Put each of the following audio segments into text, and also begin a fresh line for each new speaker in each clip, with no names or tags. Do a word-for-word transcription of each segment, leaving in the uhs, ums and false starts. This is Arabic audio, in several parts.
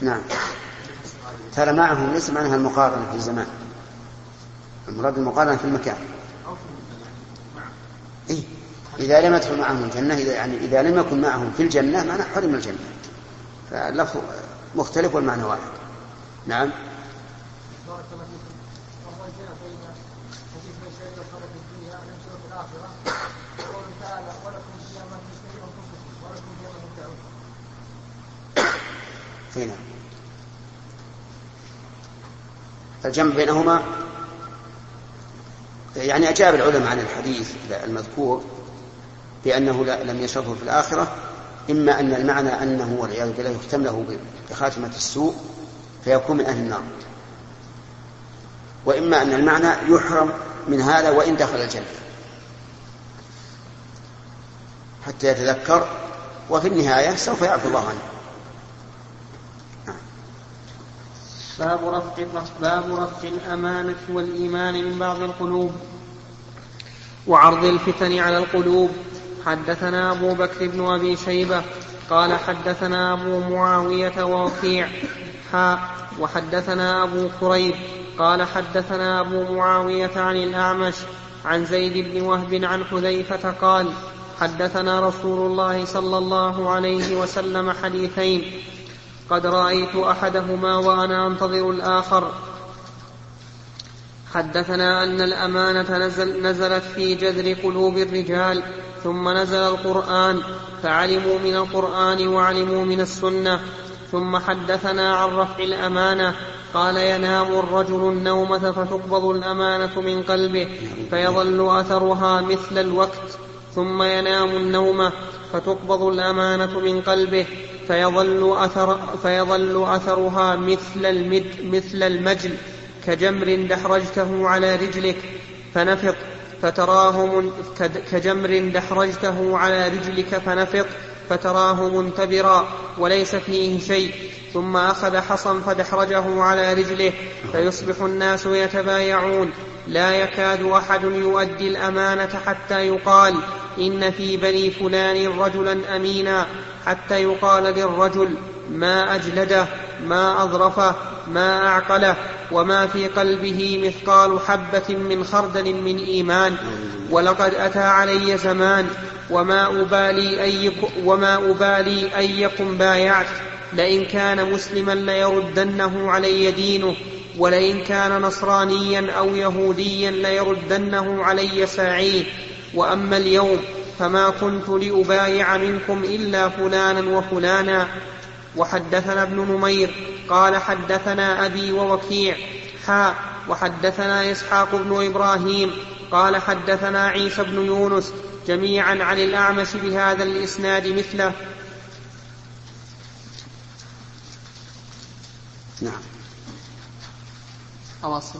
نعم. ترى معهم ليس معناها المقارنة في الزمان، المراد المقارنة في المكان. إيه؟ إذا لم يدخل معهم الجنة، يعني إذا لم يكن معهم في الجنة معنى حرم الجنة، فاللفظ مختلف والمعنى واحد. نعم. هنا الجمع بينهما، يعني أجاب العلماء عن الحديث المذكور بأنه لم يشرفه في الآخرة، إما أن المعنى أنه والعياذ بالله يختم له بخاتمة السوء فيكون من أهل النار، وإما أن المعنى يحرم من هذا وإن دخل الجنة حتى يتذكر، وفي النهاية سوف يعفو الله عنه.
باب رفع باب رفع الأمانة والإيمان من بعض القلوب وعرض الفتن على القلوب. حدثنا أبو بكر بن أبي شيبة قال حدثنا أبو معاوية ووكيع حاء وحدثنا أبو كريب قال حدثنا أبو معاوية عن الأعمش عن زيد بن وهب عن حذيفة قال حدثنا رسول الله صلى الله عليه وسلم حديثين قد رأيت أحدهما وأنا أنتظر الآخر. حدثنا أن الأمانة نزل نزلت في جذر قلوب الرجال ثم نزل القرآن فعلموا من القرآن وعلموا من السنة. ثم حدثنا عن رفع الأمانة قال ينام الرجل النومة فتقبض الأمانة من قلبه فيظل أثرها مثل الوقت، ثم ينام النومة فتقبض الأمانة من قلبه فيظل, أثر فيظل أثرها مثل, المد مثل المجل كجمر دحرجته على رجلك فنفق فتراه من كجمر دحرجته على رجلك فنفق فتراه منتبرا وليس فيه شيء. ثم أخذ حصا فدحرجه على رجله فيصبح الناس يتبايعون لا يكاد أحد يؤدي الأمانة حتى يقال إن في بني فلان رجلا أمينا، حتى يقال للرجل ما أجلده ما أظرفه ما أعقله وما في قلبه مثقال حبة من خردل من إيمان. ولقد أتى علي زمان وما أبالي أيكم, وما أبالي أيكم بايعت، لئن كان مسلما ليردنه علي دينه، ولئن كان نصرانيا أو يهوديا ليردنه علي ساعيه. وأما اليوم فما كنت لأبايع منكم إلا فلانا وفلانا. وحدثنا ابن نمير قال حدثنا أبي ووكيع حاء وحدثنا إسحاق بن إبراهيم قال حدثنا عيسى بن يونس جميعا عن الأعمش بهذا الإسناد مثله.
نعم.
أواصل.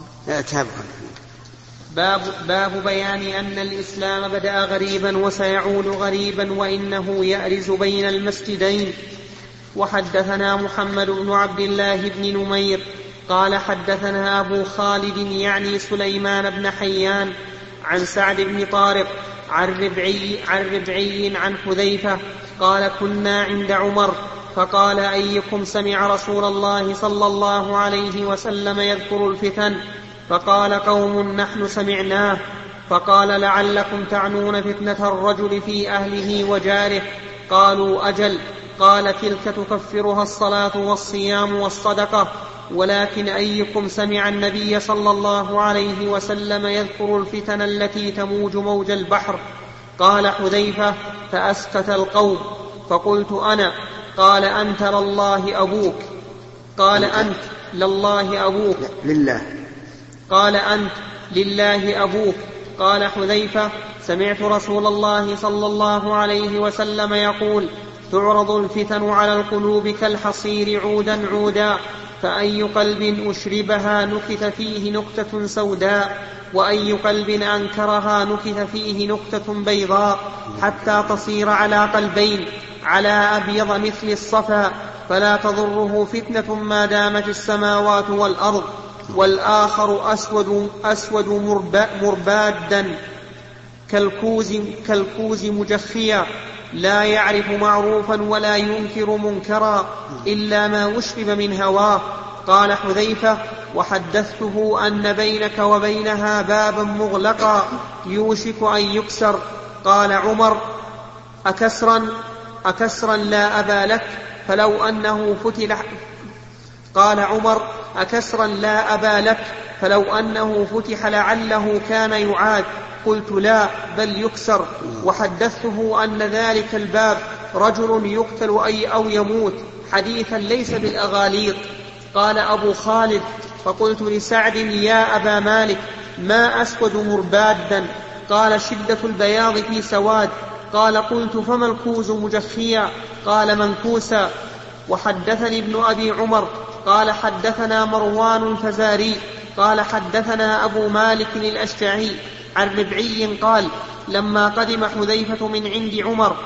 باب,
باب بيان أن الإسلام بدأ غريبا وسيعود غريبا وإنه يأرز بين المسجدين. وحدثنا محمد بن عبد الله بن نمير قال حدثنا أبو خالد يعني سليمان بن حيان عن سعد بن طارق عن ربعي عن, ربعي عن حذيفة قال كنا عند عمر فقال أيكم سمع رسول الله صلى الله عليه وسلم يذكر الفتن؟ فقال قوم نحن سمعناه. فقال لعلكم تعنون فتنة الرجل في أهله وجاره. قالوا أجل. قال تلك تكفرها الصلاة والصيام والصدقة، ولكن أيكم سمع النبي صلى الله عليه وسلم يذكر الفتن التي تموج موج البحر؟ قال حذيفة فأسكت القوم فقلت أنا. قال أنت لله أبوك. قال أنت لله أبوك
لله.
قال أنت لله أبوك. قال حذيفة سمعت رسول الله صلى الله عليه وسلم يقول تعرض الفتن على القلوب كالحصير عودا عودا، فأي قلب أشربها نكت فيه نكتة سوداء، وأي قلب أنكرها نكت فيه نكتة بيضاء، حتى تصير على قلبين على أبيض مثل الصفا، فلا تضره فتنة ما دامت السماوات والأرض. والآخر أسود, أسود مربادا كالكوز, كالكوز مجخيا لا يعرف معروفا ولا ينكر منكرا إلا ما وشب من هواه. قال حذيفة: وحدثته أن بينك وبينها بابا مغلقا يوشك أن يكسر. قال عمر: أكسرا أكسرا لا أبا لك فلو أنه فتح قال عمر: أكسرا لا أبا لك فلو أنه فتح لعله كان يعاد. قلت: لا، بل يكسر. وحدثته أن ذلك الباب رجل يقتل أي أو يموت، حديثا ليس بالأغاليط. قال أبو خالد: فقلت لسعد: يا أبا مالك، ما أسود مربادا؟ قال: شدة البياض في سواد. قال: قلت: فما الكوز مجخيا؟ قال: منكوسا. وحدثني ابن أبي عمر قال: حدثنا مروان الفزاري قال: حدثنا أبو مالك الأشجعي عن ربعي قال: لما قدم حذيفة من عند عمر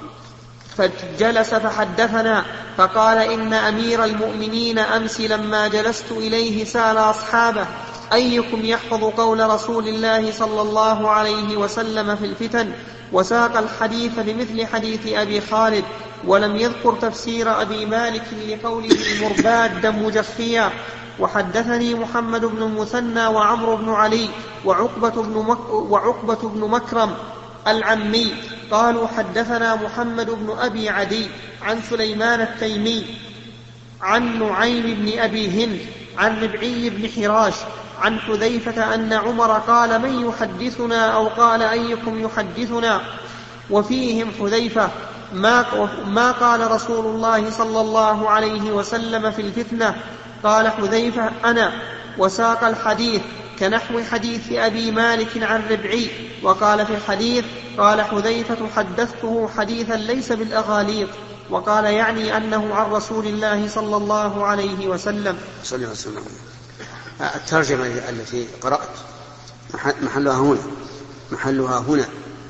فجلس فحدثنا فقال: إن أمير المؤمنين أمس لما جلست إليه سأل أصحابه: أيكم يحفظ قول رسول الله صلى الله عليه وسلم في الفتن؟ وساق الحديث بمثل حديث أبي خالد، ولم يذكر تفسير أبي مالك لقوله مربادا مجخيا. وحدثني محمد بن المثنى وعمرو بن علي وعقبة بن, مك وعقبة بن مكرم العمي قالوا: حدثنا محمد بن أبي عدي عن سليمان التيمي عن نعيم بن أبي هند عن ربعي بن حراش عن حذيفة أن عمر قال: من يحدثنا؟ أو قال: أيكم يحدثنا؟ وفيهم حذيفة: ما, ما قال رسول الله صلى الله عليه وسلم في الفتنة؟ قال حذيفة: أنا. وساق الحديث كنحو حديث أبي مالك عن ربعي. وقال في الحديث: قال حذيفة: حدثته حديثا ليس بالأغاليط. وقال يعني أنه عن رسول الله صلى الله عليه وسلم.
صلى الله عليه وسلم. الترجمة التي قرأت محلها هنا محلها هنا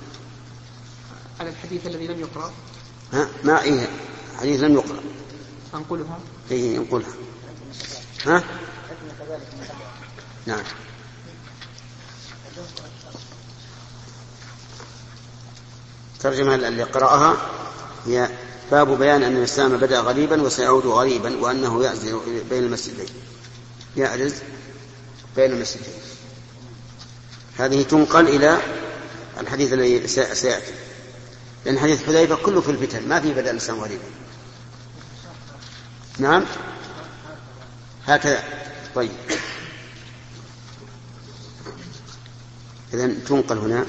على الحديث الذي لم يقرأ.
ها ما إيه حديث لم يقرأ
أنقلها.
إيه ينقلها. ها نعم. الترجمة اللي قرأها هي: باب بيان أن الإسلام بدأ غريبا وسيعود غريبا، وأنه يعزل بين المسجدين يعرز بين المسجدين. هذه تنقل إلى الحديث الذي سيأتي، لأن حديث حذيفة كله في الفتن، ما في بدأ الإسلام غريبا. نعم هكذا. طيب إذن تنقل هنا.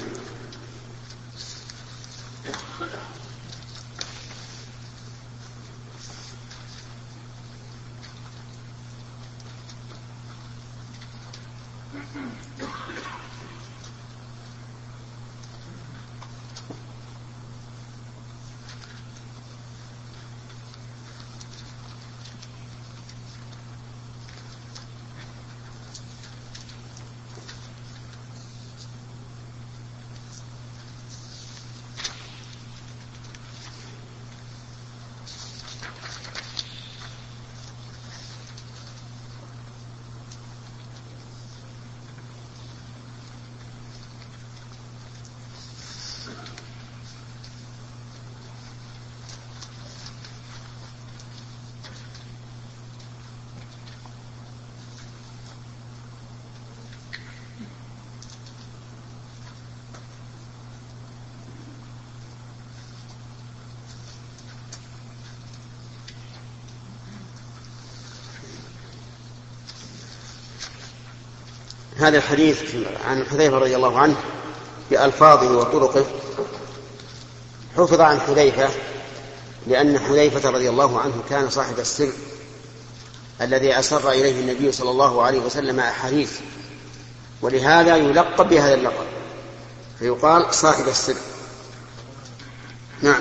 هذا الحديث عن حذيفة رضي الله عنه بألفاظه وطرقه حفظ عن حذيفة لأن حذيفة رضي الله عنه كان صاحب السر الذي أسر إليه النبي صلى الله عليه وسلم أحاديث، ولهذا يلقب بهذا اللقب فيقال صاحب السر. نعم.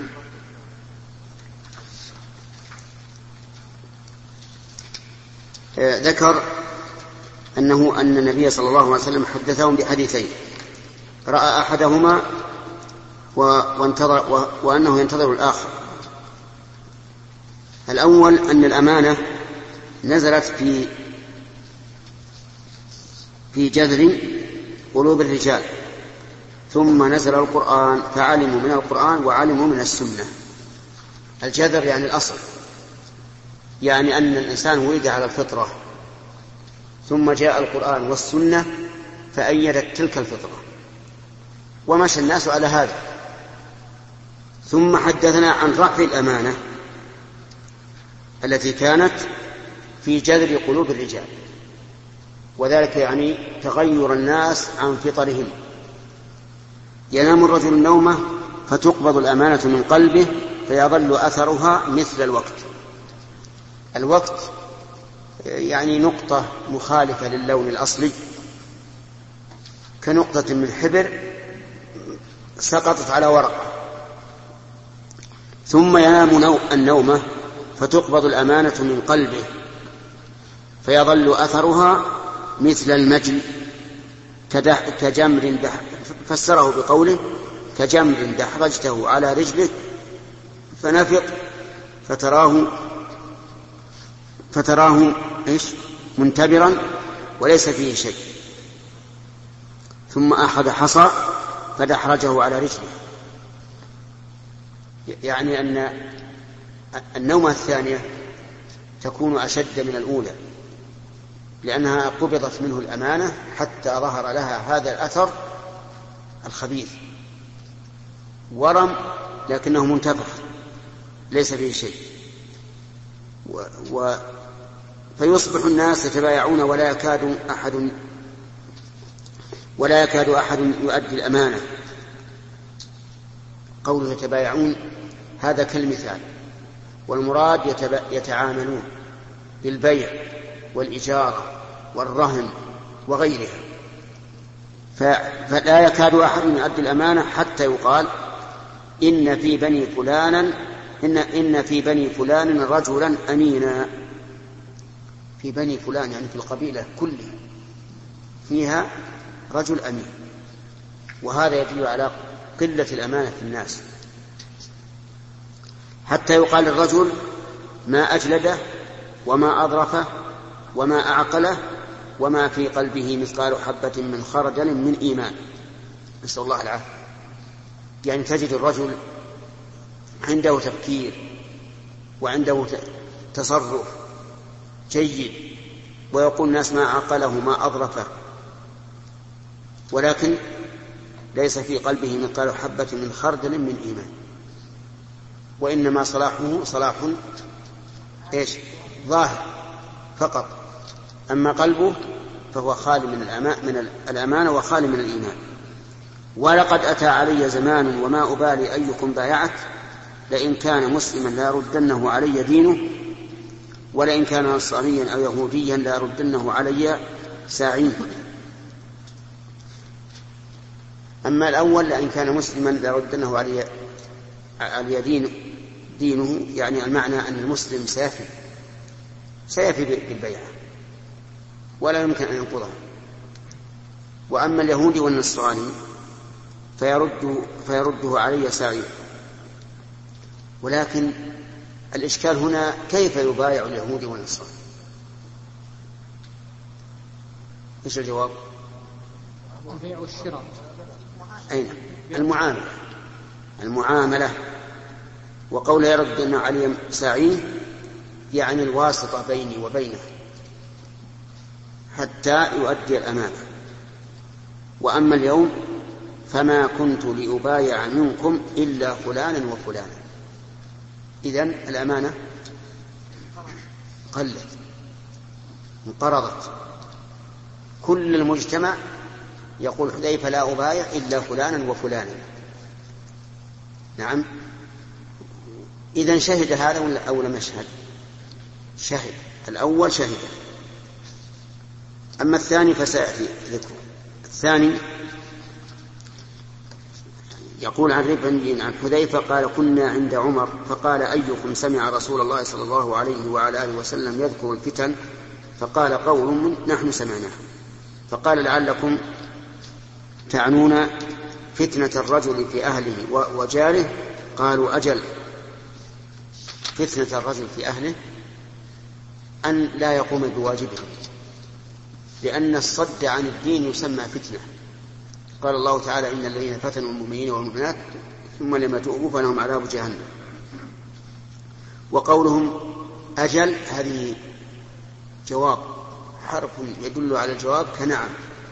ذكر أنه أن النبي صلى الله عليه وسلم حدثهم بحديثين، رأى أحدهما وانتظر وأنه ينتظر الآخر. الأول أن الأمانة نزلت في في جذر قلوب الرجال ثم نزل القرآن فعلموا من القرآن وعلموا من السنة. الجذر يعني الأصل، يعني أن الإنسان ولد على الفطرة ثم جاء القرآن والسنة فأيدت تلك الفطرة ومشى الناس على هذا. ثم حدثنا عن رفع الأمانة التي كانت في جذر قلوب الرجال، وذلك يعني تغير الناس عن فطرهم. ينام الرجل النومة فتقبض الأمانة من قلبه فيظل أثرها مثل الوقت. الوقت يعني نقطة مخالفة للون الأصلي، كنقطة من حبر سقطت على ورقة. ثم ينام النومة فتقبض الأمانة من قلبه فيظل أثرها مثل المجل كجمر دح، فسره بقوله كجمر دحرجته على رجلك فنفق فتراه فتراه إيش منتبرا وليس فيه شيء. ثم أخذ حصى فدحرجه على رجله، يعني أن النومة الثانية تكون أشد من الأولى لأنها قبضت منه الأمانة حتى ظهر لها هذا الأثر الخبيث، ورم لكنه منتفخ ليس فيه شيء. و... و... فيصبح الناس يتبايعون ولا يكاد أحد ولا يكاد أحد يؤدي الأمانة. قوله يتبايعون هذا كالمثال، والمراد يتب... يتعاملون بالبيع والإجارة والرهن وغيرها. ف... فلا يكاد أحد يؤدي الأمانة حتى يقال إن في بني فلانا إن, إن في بني فلان رجلا أمينا. في بني فلان يعني في القبيلة كلها فيها رجل أمين، وهذا يدل على قلة الأمانة في الناس، حتى يقال الرجل ما أجلده وما أظرفه وما أعقله وما في قلبه مثقال حبة من خردل من إيمان. نسأل الله العافية. يعني تجد الرجل عنده تفكير وعنده تصرف جيد ويقول الناس ما عقله ما أظرفه، ولكن ليس في قلبه مثقال حبة من خردل من إيمان، وإنما صلاحه صلاح إيش ظاهر فقط، أما قلبه فهو خالي من من الأمانة وخالي من الإيمان. ولقد أتى علي زمان وما أبالي أيكم بايعت، لئن كان مسلما لا يردنه علي دينه، ولئن كان نصرانيا أو يهوديا لا يردنه علي ساعين. أما الأول لئن كان مسلما لا يردنه علي علي دينه, دينه يعني المعنى أن المسلم سيفي سيفي بالبيعة ولا يمكن أن ينقضها. وأما اليهودي والنصراني فيرده, فيرده علي ساعين. ولكن الإشكال هنا كيف يبايع اليهودي والنصراني؟ إيش الجواب؟
البيع والشراء.
أين المعاملة المعاملة وقول يردنا علي ساعين يعني الواسطة بيني وبينه حتى يؤدي الأمانة. وأما اليوم فما كنت لأبايع منكم إلا فلانا وفلانا. إذن الأمانة قلت انقرضت. كل المجتمع يقول حذيفة لا أبايع إلا فلانا وفلانا. نعم. إذن شهد هذا أو لم يشهد؟ شهد. الأول شهد، أما الثاني فسيأتي ذكره. الثاني يقول عن ربعي عن حذيفة قال كنا عند عمر فقال أيكم سمع رسول الله صلى الله عليه وعلى آله وسلم يذكر الفتن؟ فقال قول نحن سمعناه. فقال لعلكم تعنون فتنة الرجل في أهله وجاره؟ قالوا أجل. فتنة الرجل في أهله أن لا يقوم بواجبه، لأن الصد عن الدين يسمى فتنة. قال الله تعالى إن الذين فتنوا المؤمنين والمؤمنات ثم لم يتوبوا فلهم عذاب جهنم. وقولهم أجل هذه جواب، حرف يدل على الجواب كنعم.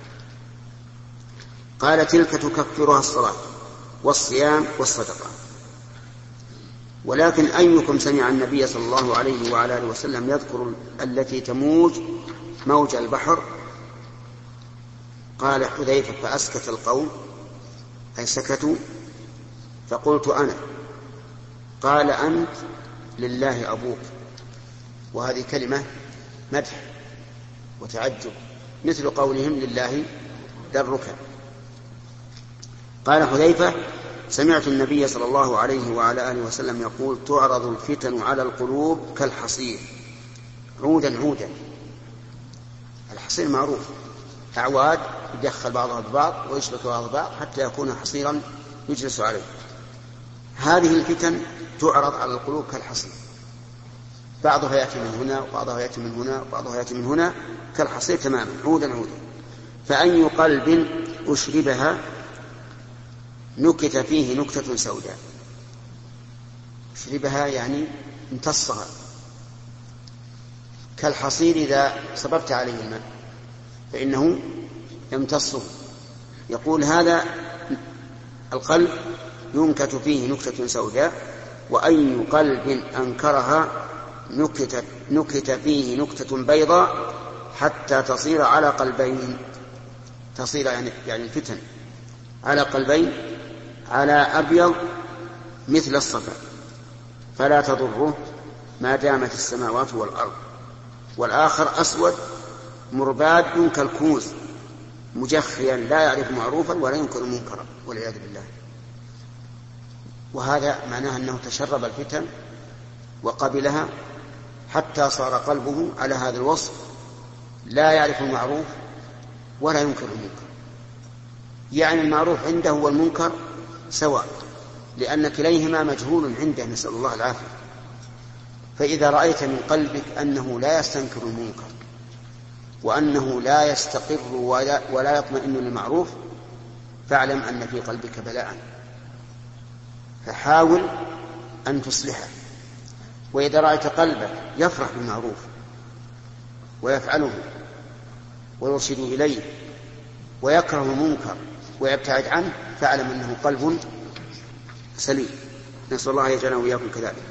قال تلك تكفرها الصلاة والصيام والصدقة. ولكن أيكم سمع النبي صلى الله عليه وعلى آله وسلم يذكر التي تموج موج البحر؟ قال حذيفة فأسكت القوم، أي سكتوا، فقلت أنا. قال أنت لله أبوك. وهذه كلمة مدح وتعجب، مثل قولهم لله درك. قال حذيفة سمعت النبي صلى الله عليه وعلى آله وسلم يقول تعرض الفتن على القلوب كالحصير عودا عودا. الحصير معروف، أعواد يدخل بعضها ببعض ويشبك بعضها ببعض حتى يكون حصيرا يجلس عليه. هذه الفتن تعرض على القلوب كالحصير، بعضها يأتي من هنا وبعضها يأتي من هنا وبعضها يأتي من هنا كالحصير تماما عودا عودا. فأي قلب أشربها نكت فيه نكتة سوداء. أشربها يعني امتصها، كالحصير إذا صببت عليه الماء فإنه يمتصه. يقول هذا القلب ينكت فيه نكتة سوداء، وأي قلب أنكرها نكت, نكت فيه نكتة بيضاء حتى تصير على قلبين. تصير يعني, يعني الفتن على قلبين، على أبيض مثل الصفا فلا تضره ما دامت السماوات والأرض، والآخر أسود مرباد كالكوز مجخيا لا يعرف معروفا ولا ينكر منكرا والعياذ بالله. وهذا معناه أنه تشرب الفتن وقبلها حتى صار قلبه على هذا الوصف، لا يعرف المعروف ولا ينكر المنكر. يعني المعروف عنده والمنكر سواء، لأن كليهما مجهول عنده، نسأل الله العافية. فإذا رأيت من قلبك أنه لا يستنكر المنكر وأنه لا يستقر ولا, ولا يطمئن للمعروف فاعلم أن في قلبك بلاء، فحاول أن تصلحه. وإذا رأيت قلبك يفرح بالمعروف ويفعله ويرشد إليه ويكره المنكر ويبتعد عنه فاعلم أنه قلب سليم، نسأل الله يجعلنا وإياكم كذلك.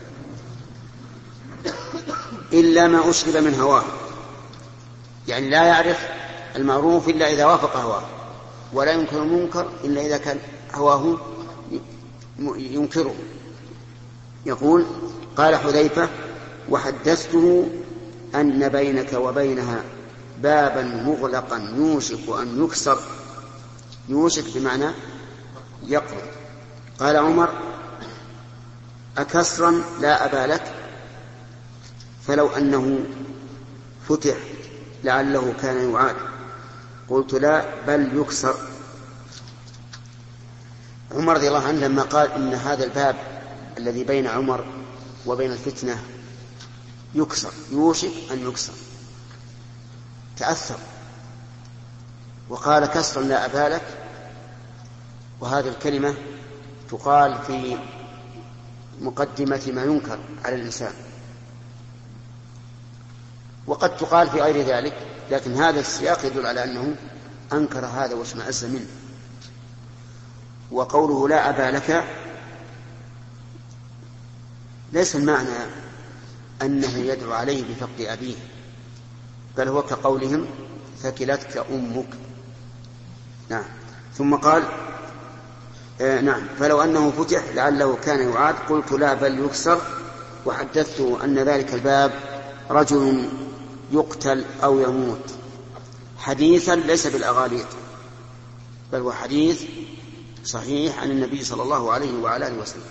إلا ما أشرب من هواه، يعني لا يعرف المعروف إلا إذا وافق هواه، ولا ينكر المنكر إلا إذا كان هواه ينكره. يقول قال حذيفة وحدثته أن بينك وبينها بابا مغلقا يوشك أن يكسر. يوشك بمعنى يقرب. قال عمر أكسرا لا أبا لك، فلو أنه فتح لعله كان يعاد. قلت لا بل يكسر. عمر رضي الله عنه لما قال إن هذا الباب الذي بين عمر وبين الفتنة يكسر، يوشك أن يكسر، تأثر وقال كسرا لا أبا لك. وهذه الكلمة تقال في مقدمة ما ينكر على الإنسان، وقد تقال في غير ذلك، لكن هذا السياق يدل على أنه أنكر هذا واشمأز منه. وقوله لا أبا لك ليس المعنى أنه يدعو عليه بفقد أبيه، بل هو كقولهم ثكلتك أمك. نعم. ثم قال آه نعم فلو أنه فتح لعله كان يعاد. قلت لا بل يكسر. وحدثته أن ذلك الباب رجل يقتل أو يموت، حديثا ليس بالأغاليط بل هو حديث صحيح عن النبي صلى الله عليه وعلى آله وسلم.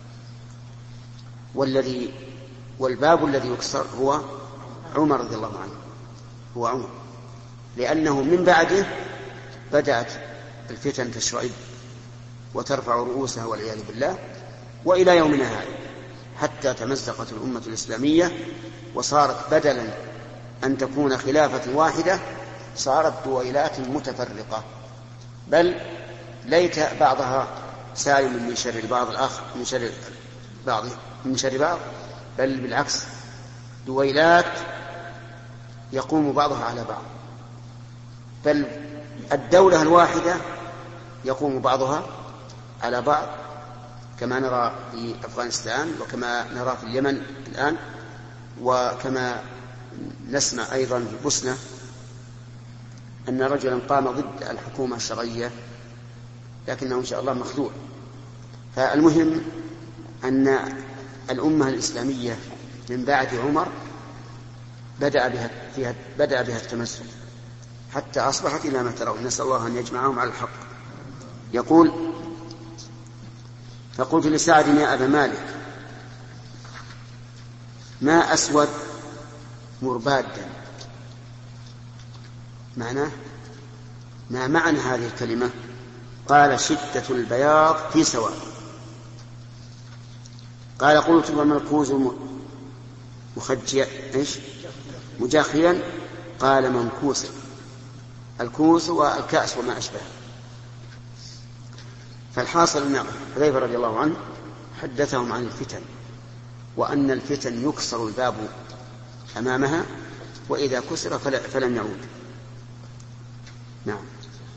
والذي والباب الذي يكسر هو عمر رضي الله عنه، هو عمر، لأنه من بعده بدأت الفتن تشعب وترفع رؤوسها والعياذ بالله، وإلى يومنا هذا حتى تمزقت الأمة الإسلامية وصارت بدلا أن تكون خلافة واحدة صارت دويلات متفرقة، بل ليت بعضها سالم من شر البعض الآخر من شر بعض من شر بعض، بل بالعكس، دويلات يقوم بعضها على بعض، بل الدولة الواحدة يقوم بعضها على بعض، كما نرى في أفغانستان وكما نرى في اليمن الآن، وكما نسمع أيضا في بوسنة أن رجلا قام ضد الحكومة الشرعية لكنه إن شاء الله مخذول. فالمهم أن الأمة الإسلامية من بعد عمر بدأ بها, فيها بدأ بها التمسك حتى أصبحت إلى ما ترون، نسأل الله أن يجمعهم على الحق. يقول: فقلت لسعد يا أبا مالك ما أسود مربادا، معناه ما معنى هذه الكلمة؟ قال: شدة البياض في سواد. قال: قلت: وما الكوز مخجيا إيش مجاخيا؟ قال: منكوسا. الكوز والكأس وما أشبه. فالحاصل أن حذيفة رضي الله عنه حدثهم عن الفتن، وأن الفتن يكسر الباب أمامها، وإذا كسر فلن يعود. نعم.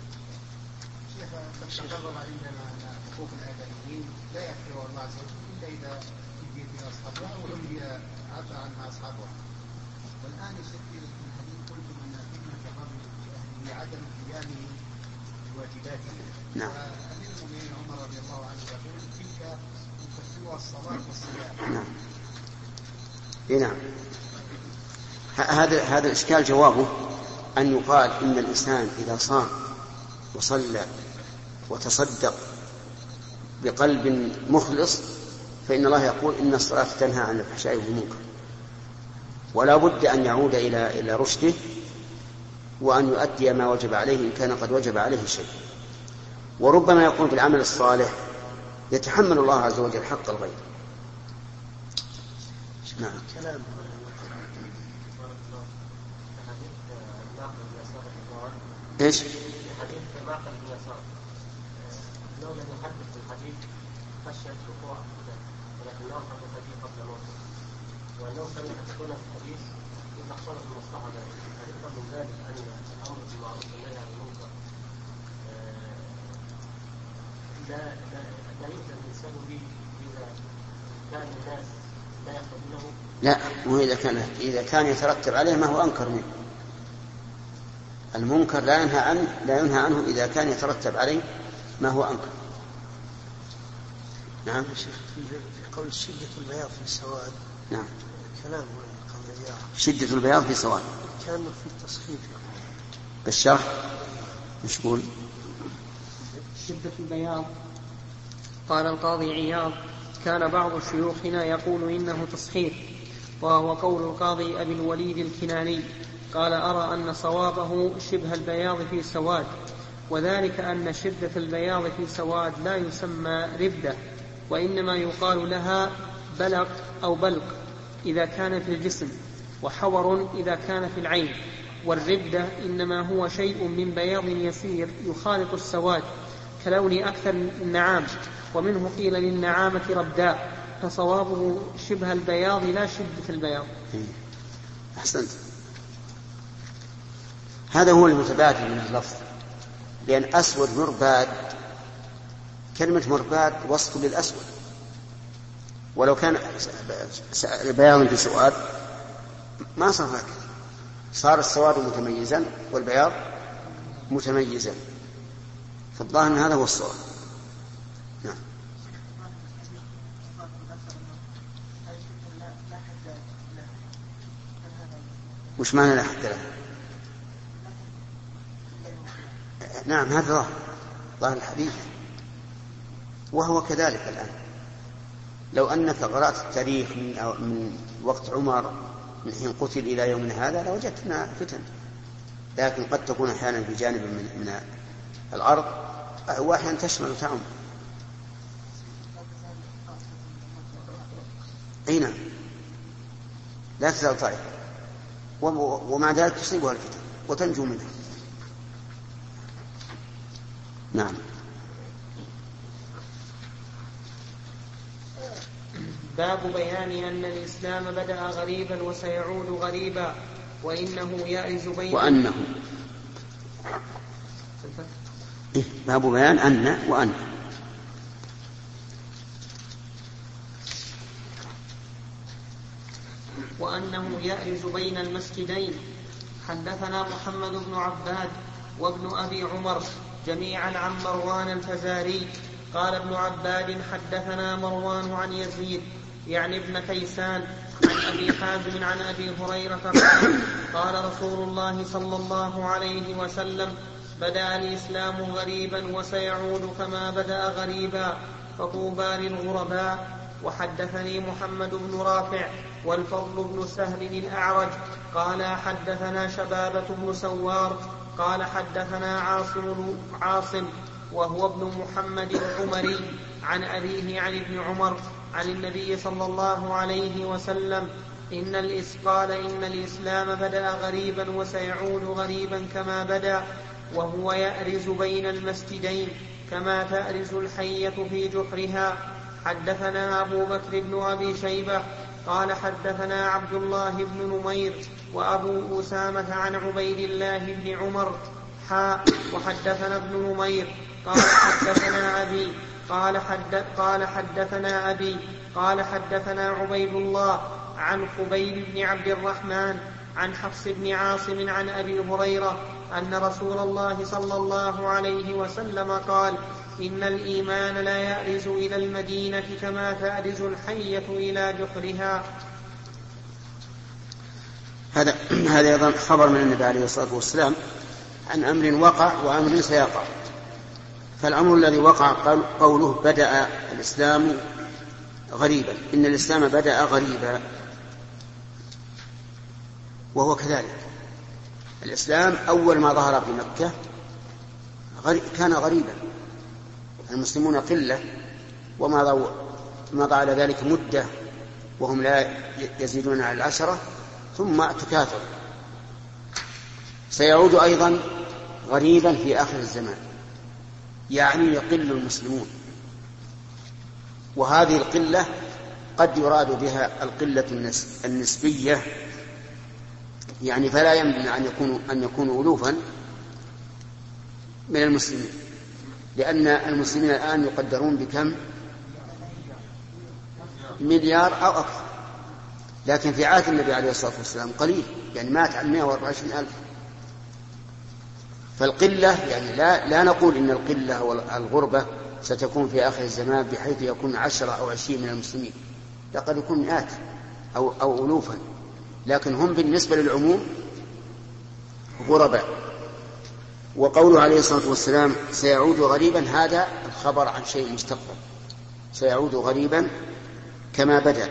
تقرر عندنا حقوق الآدميين لا يكفر الله عز وجل إلا إذا أديت إلى أصحابها وأولي عفى عنها أصحابها. والآن يصير في الحديث قلتم أن حكمة الرجل في عدم قيامه بواجباته.
نعم.
أمير المؤمنين عمر رضي الله عنه يقول تلك تكفرها الصلاة والصيام.
نعم. إيه نعم. هذا هذا الإشكال جوابه أن يقال إن الإنسان إذا صام وصلى وتصدق بقلب مخلص فإن الله يقول إن الصلاة تنهى عن الفحشاء والمنكر، ولا بد أن يعود إلى إلى رشده وأن يؤدي ما وجب عليه إن كان قد وجب عليه شيء. وربما يكون في العمل الصالح يتحمل الله عز وجل حق الغير. نعم. ايش؟
حديث معقل بن يسار لو لم يحدث الحديث خشية الوقوع ولكنه حدث به قبل موته، وانه كان يحدثون في الحديث اذا حصلت المصلحه ذلك. هل من ذلك ان الامر بالمعروف والنهي عن المنكر لا لا لا يؤذن الانسان به اذا كان الناس لا يقبلونه؟
لا، وإذا كان إذا كان يترتب عليه ما هو أنكر منه. المنكر لا ينهى عنه لا ينهى عنه إذا كان يترتب عليه ما هو أنكر. نعم.
في قول شدة البياض في السواد.
نعم.
كلام
شدة البياض في سواد
كان في التصحيف
بالشرح مش يقول؟
شدة البياض. قال القاضي عياض: كان بعض شيوخنا يقول إنه تصحيف، وهو قول القاضي أبي الوليد الكناني. قال: أرى أن صوابه شبه البياض في سواد، وذلك أن شدة البياض في سواد لا يسمى ردة، وإنما يقال لها بلق أو بلق إذا كان في الجسم، وحور إذا كان في العين. والردة إنما هو شيء من بياض يسير يخالط السواد كلون أكثر النعام، ومنه قيل للنعامة رداء، فصوابه شبه البياض لا شدة البياض.
أحسنت. هذا هو المتبادل من اللفظ، لأن أسود مرباد، كلمة مرباد وصف للأسود، ولو كان بياض في سواد ما صار هكذا، صار السواد متميزا والبياض متميزا، فالظاهر أن هذا هو الصواب. نعم. وش معنى لا حد له؟ نعم، هذا ظاهر ظاهر الحديث، وهو كذلك الآن. لو أنك قرأت التاريخ من, من وقت عمر من حين قتل إلى يومنا هذا لوجدتنا فتن، لكن قد تكون أحيانا في جانب من, من الأرض، وأحيانا تشمل وتعم. أي نعم، لا تزال طائفة، ومع ذلك تصيبها الفتن وتنجو منها. نعم.
باب بيان أن الإسلام بدأ غريبا وسيعود غريبا وإنه يأرز بين
وأنه إيه؟ باب بيان أن وأن
وأنه يأرز بين المسجدين. حدثنا محمد بن عباد وابن أبي عمر جميعا عن مروان الفزاري قال ابن عباد حدثنا مروان عن يزيد يعني ابن كيسان عن أبي حازم عن أبي هريرة قال قال رسول الله صلى الله عليه وسلم بدأ الإسلام غريبا وسيعود كما بدأ غريبا فطوبى للغرباء. وحدثني محمد بن رافع والفضل بن سهل الأعرج قال حدثنا شبابة بن سوار قال حدثنا عاصم, عاصم وهو ابن محمد العمري عن أبيه عن ابن عمر عن النبي صلى الله عليه وسلم إن الإسقال إن الإسلام بدأ غريبا وسيعود غريبا كما بدأ وهو يأرز بين المسجدين كما تأرز الحية في جحرها. حدثنا أبو بكر بن أبي شيبة قال حدثنا عبد الله بن نمير وأبو أسامة عن عبيد الله بن عمر حاء وحدثنا ابن نمير قال حدثنا أبي قال, حدث قال حدثنا أبي قال حدثنا عبيد الله عن خبيب بن عبد الرحمن عن حفص بن عاصم عن أبي هريرة أن رسول الله صلى الله عليه وسلم قال إن الإيمان لا يأرز إلى المدينة كما تأرز الحية إلى جحرها.
هذا هذا أيضا خبر من النبي عليه الصلاة والسلام عن أمر وقع وأمر سيقع. فالأمر الذي وقع قوله بدأ الإسلام غريبا إن الإسلام بدأ غريبا وهو كذلك. الإسلام أول ما ظهر في مكة كان غريبا المسلمون قلة وما مضى على ذلك مدة وهم لا يزيدون على العشرة ثم تكاثر. سيعود أيضا غريبا في آخر الزمان يعني يقل المسلمون وهذه القلة قد يراد بها القلة النسبية يعني فلا يمكن أن يكونوا أن يكونوا ألوفا من المسلمين لأن المسلمين الآن يقدرون بكم مليار أو أكثر لكن في عهد النبي عليه الصلاة والسلام قليل يعني مات عن مئة وأربعة وعشرين ألف. فالقلة يعني لا, لا نقول إن القلة والغربة ستكون في آخر الزمان بحيث يكون عشرة أو عشرين من المسلمين لقد يكون مئات أو, أو ألوفا لكن هم بالنسبة للعموم غرباء. وقوله عليه الصلاة والسلام سيعود غريبا هذا الخبر عن شيء مستقبل سيعود غريبا كما بدأ.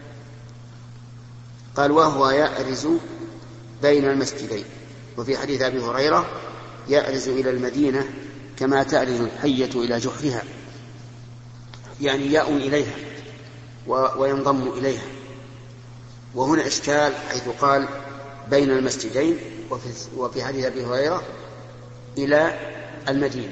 قال وهو يأرز بين المسجدين. وفي حديث أبي هريرة يأرز إلى المدينة كما تأرز الحية إلى جحرها يعني يأوي إليها وينضم إليها. وهنا إشكال حيث قال بين المسجدين وفي حديث أبي هريرة إلى المدينة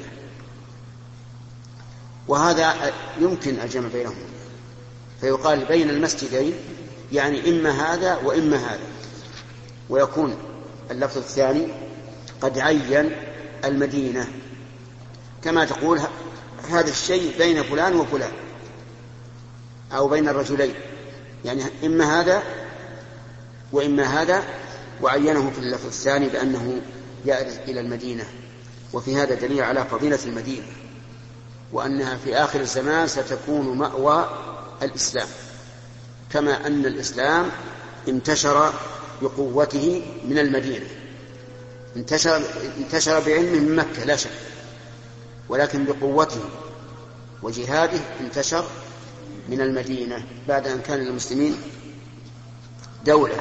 وهذا يمكن الجمع بينهم فيقال بين المسجدين يعني إما هذا وإما هذا ويكون اللفظ الثاني قد عين المدينة كما تقول هذا الشيء بين فلان وفلان أو بين الرجلين يعني إما هذا وإما هذا وعينه في اللفظ الثاني بأنه يأرز إلى المدينة. وفي هذا دليل على فضيلة المدينة وأنها في آخر الزمان ستكون مأوى الإسلام كما أن الإسلام انتشر بقوته من المدينة انتشر, انتشر بعلمه من مكة لا شك ولكن بقوته وجهاده انتشر من المدينة بعد أن كان للمسلمين دولة.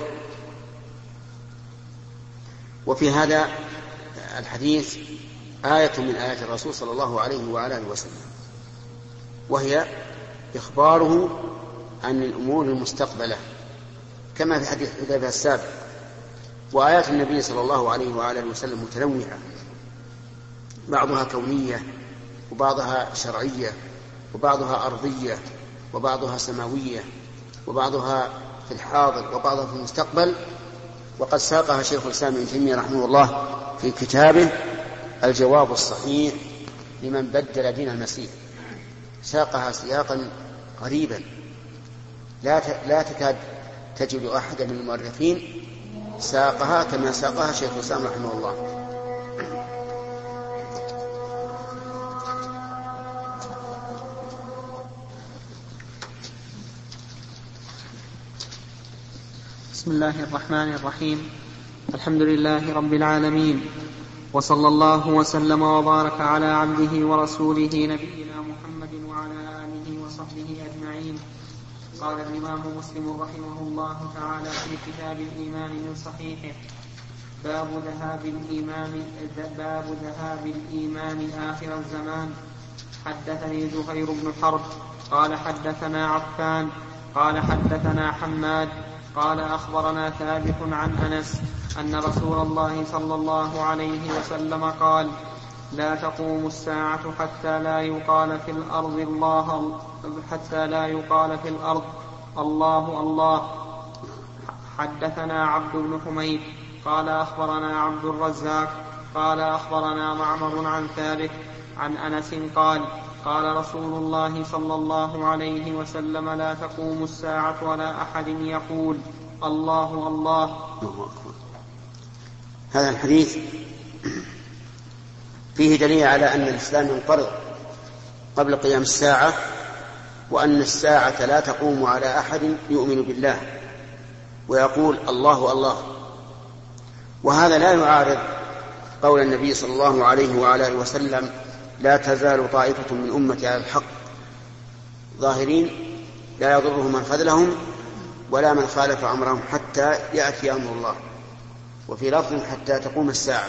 وفي هذا الحديث آية من آيات الرسول صلى الله عليه وعلى آله وسلم وهي إخباره عن الأمور المستقبلة كما في حديث حذيفة السابق. وآيات النبي صلى الله عليه وعلى آله وسلم متنوعة بعضها كونية وبعضها شرعية وبعضها أرضية وبعضها سماوية وبعضها في الحاضر وبعضها في المستقبل، وقد ساقها شيخ الإسلام ابن تيمية رحمه الله في كتابه الجواب الصحيح لمن بدل دين المسيح. ساقها سياقا غريبا لا لا تكاد تجد أحدا من المؤرخين ساقها كما ساقها شيخ الإسلام رحمه الله.
بسم الله الرحمن الرحيم. الحمد لله رب العالمين، وصلى الله وسلم وبارك على عبده ورسوله نبينا محمد وعلى آله وصحبه أجمعين. قال الإمام مسلم رحمه الله تعالى في كتاب الإيمان من صحيحه: باب ذهاب الإيمان باب ذهاب الإيمان آخر الزمان. حدثني زهير بن حرب قال حدثنا عفان قال حدثنا حماد قال أخبرنا ثابت عن أنس أن رسول الله صلى الله عليه وسلم قال: لا تقوم الساعة حتى لا يقال في الأرض الله حتى لا يقال في الأرض الله الله. حدثنا عبد بن حميد قال أخبرنا عبد الرزاق قال أخبرنا معمر عن ثابت عن أنس قال: قال رسول الله صلى الله عليه وسلم: لا تقوم الساعة ولا أحد يقول الله الله.
هذا الحديث فيه دليل على أن الإسلام ينقرض قبل قيام الساعة، وأن الساعة لا تقوم على أحد يؤمن بالله ويقول الله الله. وهذا لا يعارض قول النبي صلى الله عليه وعلى آله وسلم: لا تزال طائفة من أمتي على الحق ظاهرين لا يضرهم من خذلهم ولا من خالف أمرهم حتى يأتي أمر الله. وفي لفظ: حتى تقوم الساعة.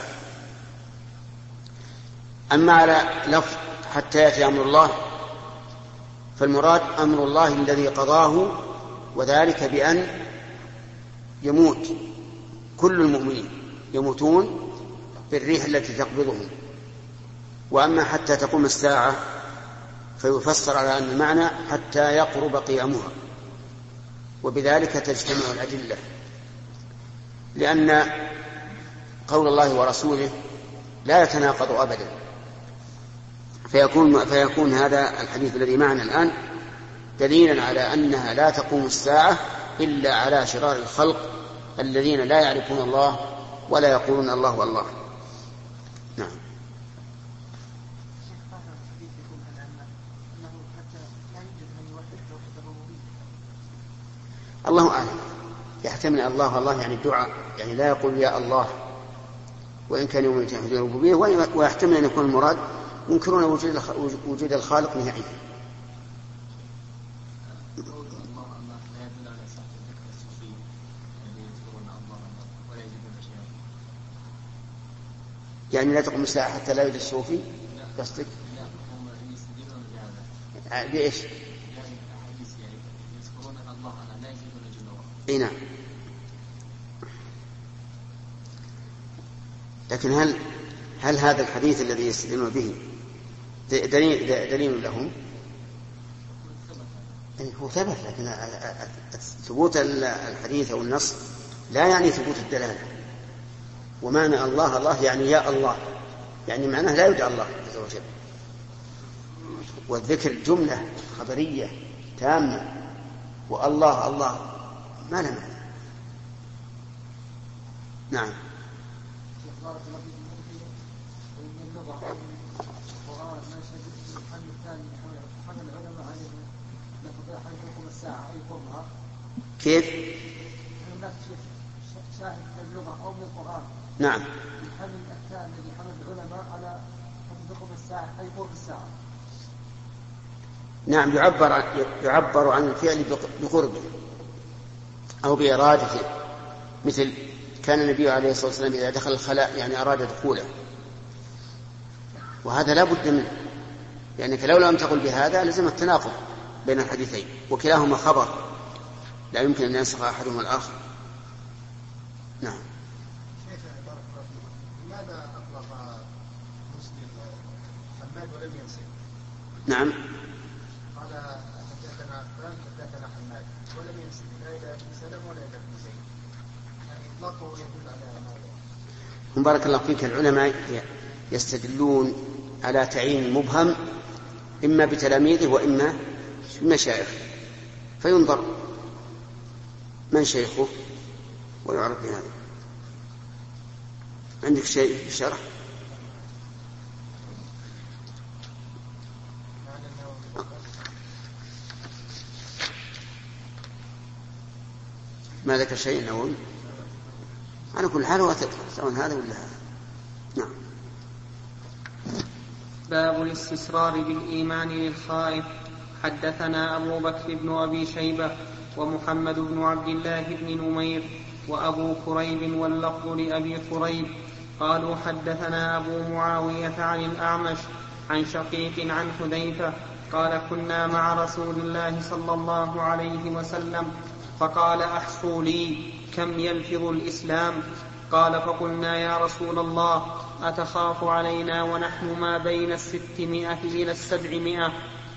أما على لفظ حتى يأتي أمر الله فالمراد أمر الله الذي قضاه، وذلك بأن يموت كل المؤمنين، يموتون بالريح التي تقبضهم. وأما حتى تقوم الساعة فيفسر على أن المعنى حتى يقرب قيامها، وبذلك تجتمع الأدلة، لأن قول الله ورسوله لا يتناقض أبدا. فيكون, فيكون هذا الحديث الذي معنا الآن دليلا على أنها لا تقوم الساعة إلا على شرار الخلق الذين لا يعرفون الله ولا يقولون الله والله. نعم. الله أعلم، يحتمل الله الله يعني الدعاء، يعني لا يقول يا الله وإن كان يؤمن بتوحيد الربوبية، ويحتمل أن يكون المراد ينكرون وجود الخالق نهائيا. يعني لا تقوم الساعة حتى لا يوجد الصوفي قصدك؟ بإيش؟ اي نعم. لكن هل هل هذا الحديث الذي يستدلون به دليل, دليل لهم؟ يعني هو ثبت، لكن ثبوت الحديث أو النص لا يعني ثبوت الدلالة. ومعنى الله الله يعني يا الله، يعني معناه لا يدعى الله عز وجل. والذكر جملة خبرية تامة، والله الله ما له معنى. نعم. كيف؟ نعم.
الحمل الثاني الذي حمل العلماء على أن تقوم الساعة أي قرب الساعة.
نعم، يعبر يعبر عن الفعل بقربه أو بإرادته، مثل كان النبي عليه الصلاة والسلام إذا دخل الخلاء يعني أراد دخوله، وهذا لا بد منه، لأنك لو لم تقل بهذا لزم التناقض بين الحديثين، وكلاهما خبر لا يمكن أن ينسخ أحدهما الآخر. نعم.
لماذا أطلق مسلم حماد ولم ينسخ؟
نعم.
قال حدثنا حدثنا فلان حدثنا حماد ولم ينسب لا إلى ابن سلم ولا إلى ابن زيد، يعني إطلاقه يدل على هذا.
هم بارك الله فيك، العلماء يستدلون على تعيين المبهم إما بتلاميذه وإما بمشايخ، فينظر من شيخه ويعرف بهذا. عندك شيء في الشرح؟ ما ذكر شيء النووي على كل حال هو تذكر سواء هذا ولا هذا. نعم.
باب الاستسرار بالإيمان للخائف. حدثنا أبو بكر بن أبي شيبة ومحمد بن عبد الله بن نمير وأبو كريب واللفظ لأبي كريب قالوا حدثنا أبو معاوية عن الأعمش عن شقيق عن حذيفة قال كنا مع رسول الله صلى الله عليه وسلم فقال أحصوا لي كم يلفظ الإسلام؟ قال فقلنا يا رسول الله أتخاف علينا ونحن ما بين الستمائة إلى السبعمائة؟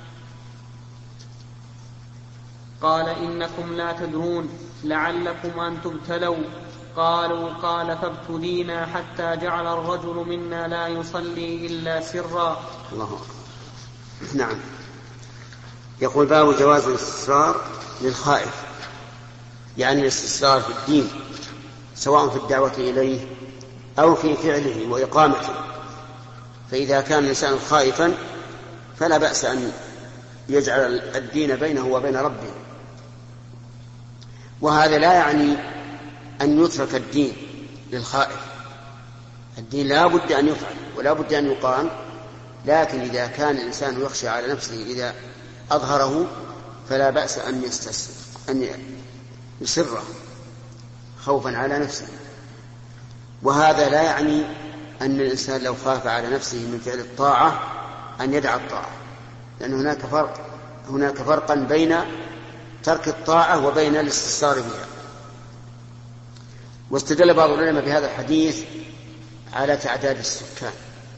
قال إنكم لا تدرون لعلكم أن تبتلوا. قالوا قال فابتلينا حتى جعل الرجل منا لا يصلي إلا سرا.
الله. نعم. يقول باب جواز الاستسرار للخائف، يعني الاستسرار في الدين سواء في الدعوة إليه أو في فعله وإقامته. فإذا كان الإنسان خائفا فلا بأس أن يجعل الدين بينه وبين ربه، وهذا لا يعني أن يترك الدين للخائف. الدين لا بد أن يفعل ولا بد أن يقام، لكن إذا كان الإنسان يخشى على نفسه إذا أظهره فلا بأس أن يستسر أن يسره خوفا على نفسه. وهذا لا يعني أن الإنسان لو خاف على نفسه من فعل الطاعة أن يدع الطاعة، لأن هناك فرق هناك فرقا بين ترك الطاعة وبين الاستسرار بها. واستدل بعض العلماء بهذا الحديث على تعداد السكان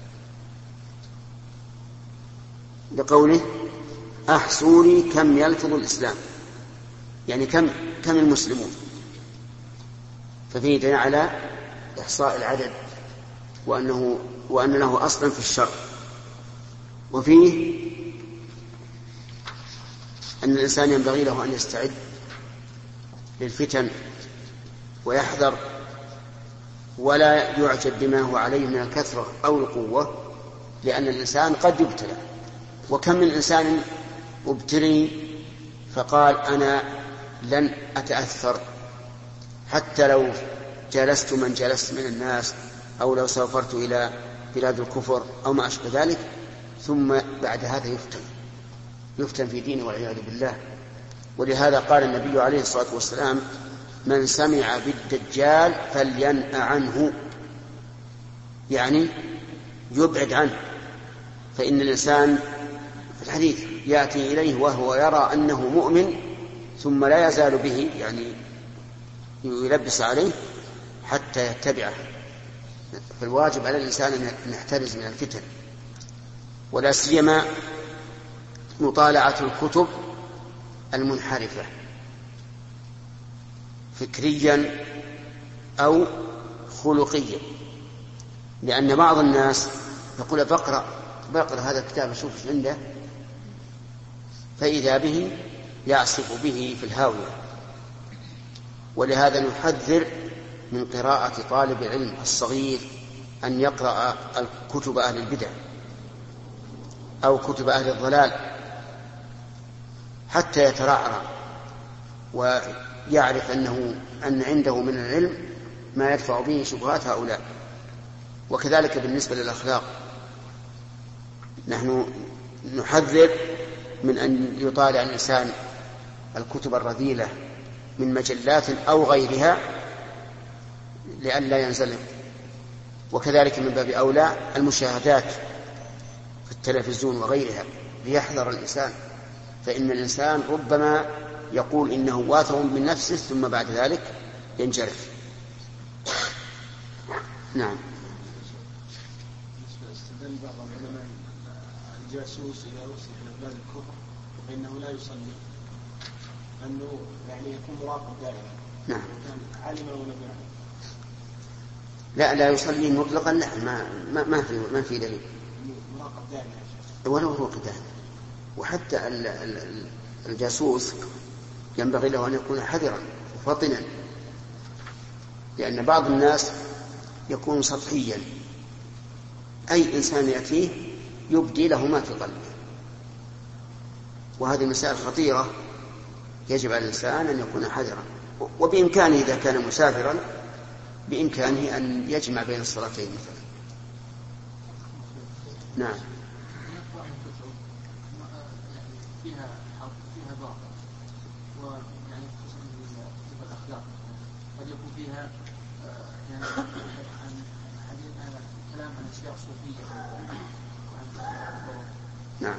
بقوله أحصوا لي كم يلفظ الإسلام، يعني كم كم المسلمون، ففيه دليل على إحصاء العدد وأنه وأن له أصلا في الشرع. وفيه أن الإنسان ينبغي له أن يستعد للفتن ويحذر ولا يعجب بما هو عليه من الكثرة أو القوة، لأن الإنسان قد يبتلى. وكم من إنسان ابتلي فقال أنا لن أتأثر حتى لو جلست من جلست من الناس أو لو سافرت إلى بلاد الكفر أو ما أشبه ذلك، ثم بعد هذا يفتن يفتن في دينه والعياذ بالله. ولهذا قال النبي عليه الصلاة والسلام من سمع بالدجال فلينأ عنه، يعني يبعد عنه. فإن الإنسان في الحديث يأتي إليه وهو يرى أنه مؤمن ثم لا يزال به، يعني يلبس عليه حتى يتبعه. فالواجب على الإنسان أن يحترز من الفتن، ولا سيما مطالعة الكتب المنحرفة فكريا أو خلقيا، لأن بعض الناس يقول بقرأ بقرأ هذا الكتاب أشوف ايش عنده، فإذا به يعصف به في الهاوية. ولهذا نحذر من قراءة طالب العلم الصغير أن يقرأ الكتب أهل البدع أو كتب أهل الضلال حتى يترعرع ويعرف أنه أن عنده من العلم ما يدفع به شبهات هؤلاء. وكذلك بالنسبة للأخلاق، نحن نحذر من أن يطالع الإنسان الكتب الرذيلة من مجلات أو غيرها لئلا ينزلق. وكذلك من باب أولى المشاهدات في التلفزيون وغيرها ليحذر الإنسان، فإن الإنسان ربما يقول إنه واثق من نفسه ثم بعد ذلك ينجرف. نعم.
استدل بعض العلماء الجاسوس إذا أرسل إلى بلاد الكفر فإنه لا يصلي أنه يعني يكون مراقب دائما.
نعم.
عالما ولم يعلم.
لا لا يصلي مطلقا، لا ما ما ما في ما في دليل.
مراقب دائما.
ولو هو كذا. وحتى الجاسوس ينبغي له أن يكون حذرا وفطنا، لأن بعض الناس يكون سطحيا، أي إنسان يأتيه يبدي له ما في قلبه، وهذه مسائل خطيرة يجب على الإنسان أن يكون حذرا. وبإمكانه إذا كان مسافرا بإمكانه أن يجمع بين الصلاتين مثلا. نعم.
فيها حق فيها باطل، ويعني في الأخلاق قد يكون فيها يعني عن حديث عن كلام عن أشياء صوفية.
نعم.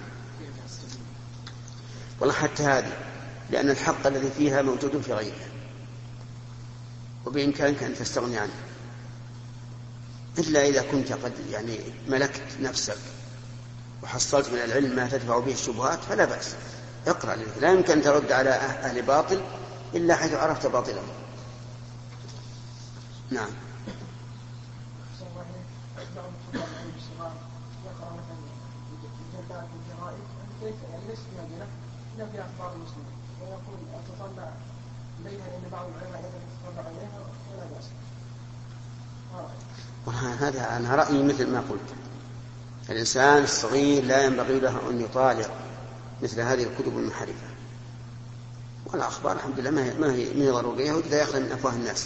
والله حتى هذه، لأن الحق الذي فيها موجود في غيرها، وبإمكانك أن تستغني عنه، إلا إذا كنت قد يعني ملكت نفسك وحصلت من العلم ما تدفع به الشبهات فلا بأس، اقرأ. لا يمكن أن ترد على أهل باطل إلا حيث عرفت باطلهم. نعم. هذا أنا رأيي مثل ما قلت، الإنسان الصغير لا ينبغي له أن يطالع مثل هذه الكتب المنحرفة، والأخبار الحمد لله ما هي ما هي, ما هي ضرورية وإذا يأخذ من أفواه الناس.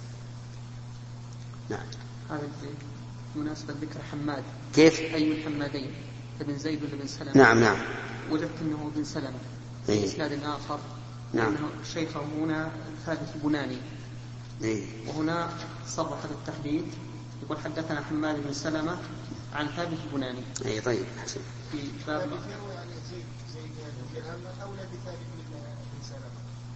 نعم.
هذا مناسبة ذكر حماد.
كيف؟
أي الحمادين؟ ابن زيد ولا ابن سلمة؟
نعم نعم.
وجدت أنه ابن سلمة في
إيه؟
إسناد آخر.
نعم.
شيخه هنا ثابت البناني.
إيه؟
وهنا صرح بالتحديد، يقول حدثنا حماد بن سلمة عن ثابت البناني.
اي طيب حسن.
في باب
يعني زيد زيد أولى بثابت بن سلمة.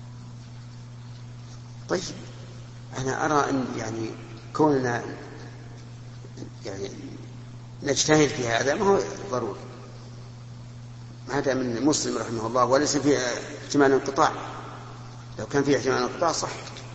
طيب أنا أرى أن يعني كوننا يعني نجتهد في هذا ما هو ضروري، هذا من مسلم رحمه الله، وليس فيه احتمال انقطاع. لو كان فيه احتمال انقطاع صح.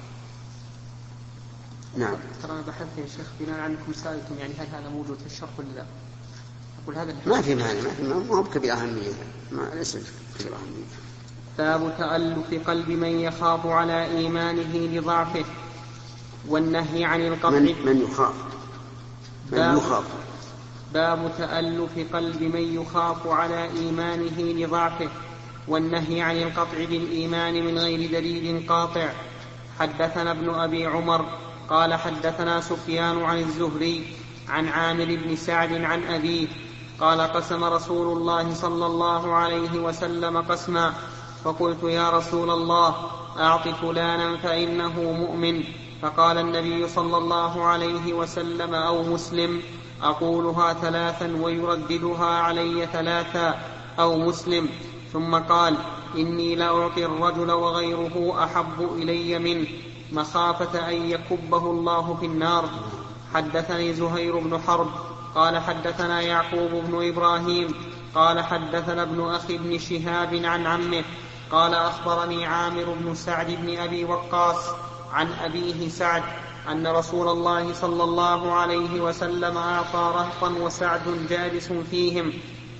نعم.
ترى أنا بحثت يا شيخ بناء عنكم سألتم يعني هل هذا موجود في الشرح ولا لا؟ أقول هذا
ما في معنى، ما في ما هو بكبير أهمية، ما ليس بكبير أهمية.
باب تألف قلب من يخاف على إيمانه لضعفه والنهي عن القطع.
من, من يخاف من
باب,
يخاف
باب تألف قلب من يخاف على إيمانه لضعفه والنهي عن القطع بالإيمان من غير دليل قاطع. حدثنا ابن أبي عمر قال حدثنا سفيان عن الزهري عن عامر بن سعد عن أبيه قال قسم رسول الله صلى الله عليه وسلم قسما، فقلت يا رسول الله أعط فلانا فإنه مؤمن، فقال النبي صلى الله عليه وسلم أو مسلم، أقولها ثلاثا ويرددها علي ثلاثا، أو مسلم. ثم قال إني لأعطي الرجل وغيره أحب إلي منه مخافة أن يكبه الله في النار. حدثني زهير بن حرب قال حدثنا يعقوب بن إبراهيم قال حدثنا ابن أخي بن شهاب عن عمه قال أخبرني عامر بن سعد بن أبي وقاص عن أبيه سعد أن رسول الله صلى الله عليه وسلم أعطى رهطا وسعد جالس فيهم.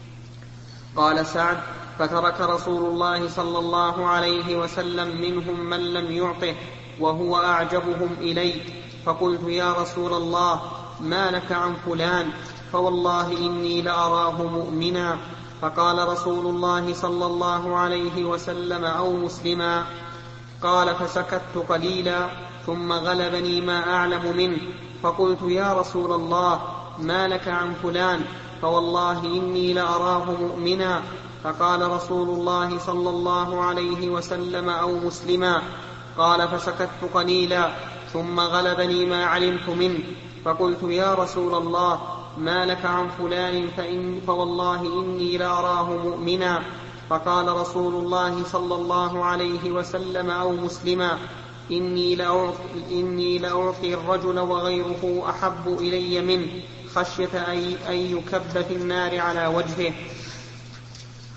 قال سعد فترك رسول الله صلى الله عليه وسلم منهم من لم يعطه وهو أعجبهم إلي، فقلت يا رسول الله ما لك عن فلان، فوالله إني لأراه مؤمنا. فقال رسول الله صلى الله عليه وسلم أو مسلما. قال فسكت قليلا ثم غلبني ما أعلم منه، فقلت يا رسول الله ما لك عن فلان، فوالله إني لأراه مؤمنا. فقال رسول الله صلى الله عليه وسلم أو مسلما. قال فسكت قليلا ثم غلبني ما علمت منه، فقلت يا رسول الله ما لك عن فلان فإن فوالله إني لأراه مؤمنا. فقال رسول الله صلى الله عليه وسلم أو مسلما إني لأعطي, إني لأعطي الرجل وغيره أحب إلي منه خشية أن يكب في النار على وجهه.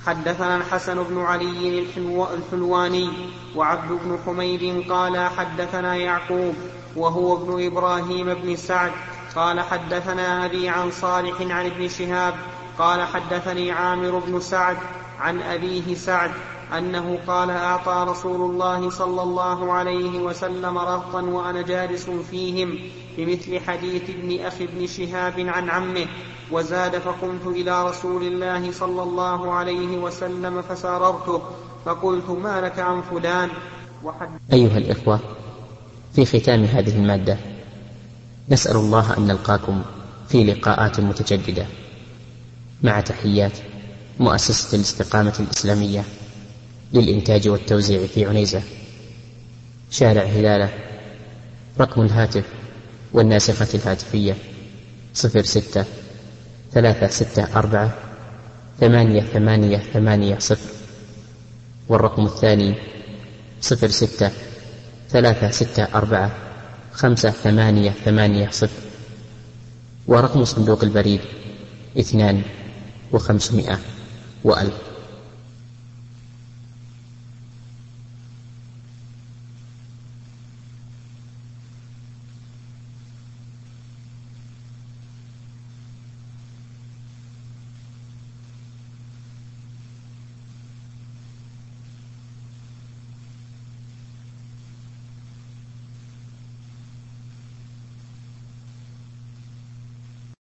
حدثنا الحسن بن علي الحلواني وعبد بن حميد قال حدثنا يعقوب وهو ابن إبراهيم بن سعد قال حدثنا أبي عن صالح عن ابن شهاب قال حدثني عامر بن سعد عن أبيه سعد أنه قال أعطى رسول الله صلى الله عليه وسلم رهطا وأنا جالس فيهم بمثل حديث ابن أخي ابن شهاب عن عمه، وزاد فقمت إلى رسول الله صلى الله عليه وسلم فساررته فقلت ما لك عن فلان.
أيها الإخوة، في ختام هذه المادة نسأل الله أن نلقاكم في لقاءات متجددة، مع تحيات مؤسسة الاستقامة الإسلامية للإنتاج والتوزيع في عنيزة، شارع هلالة. رقم الهاتف والناسخة الهاتفية صفر ستة ثلاثة ستة أربعة ثمانية ثمانية ثمانية صفر، والرقم الثاني صفر ستة ثلاثة ستة أربعة خمسة ثمانية ثمانية صفر، ورقم صندوق البريد اثنان وخمسمائة وألف.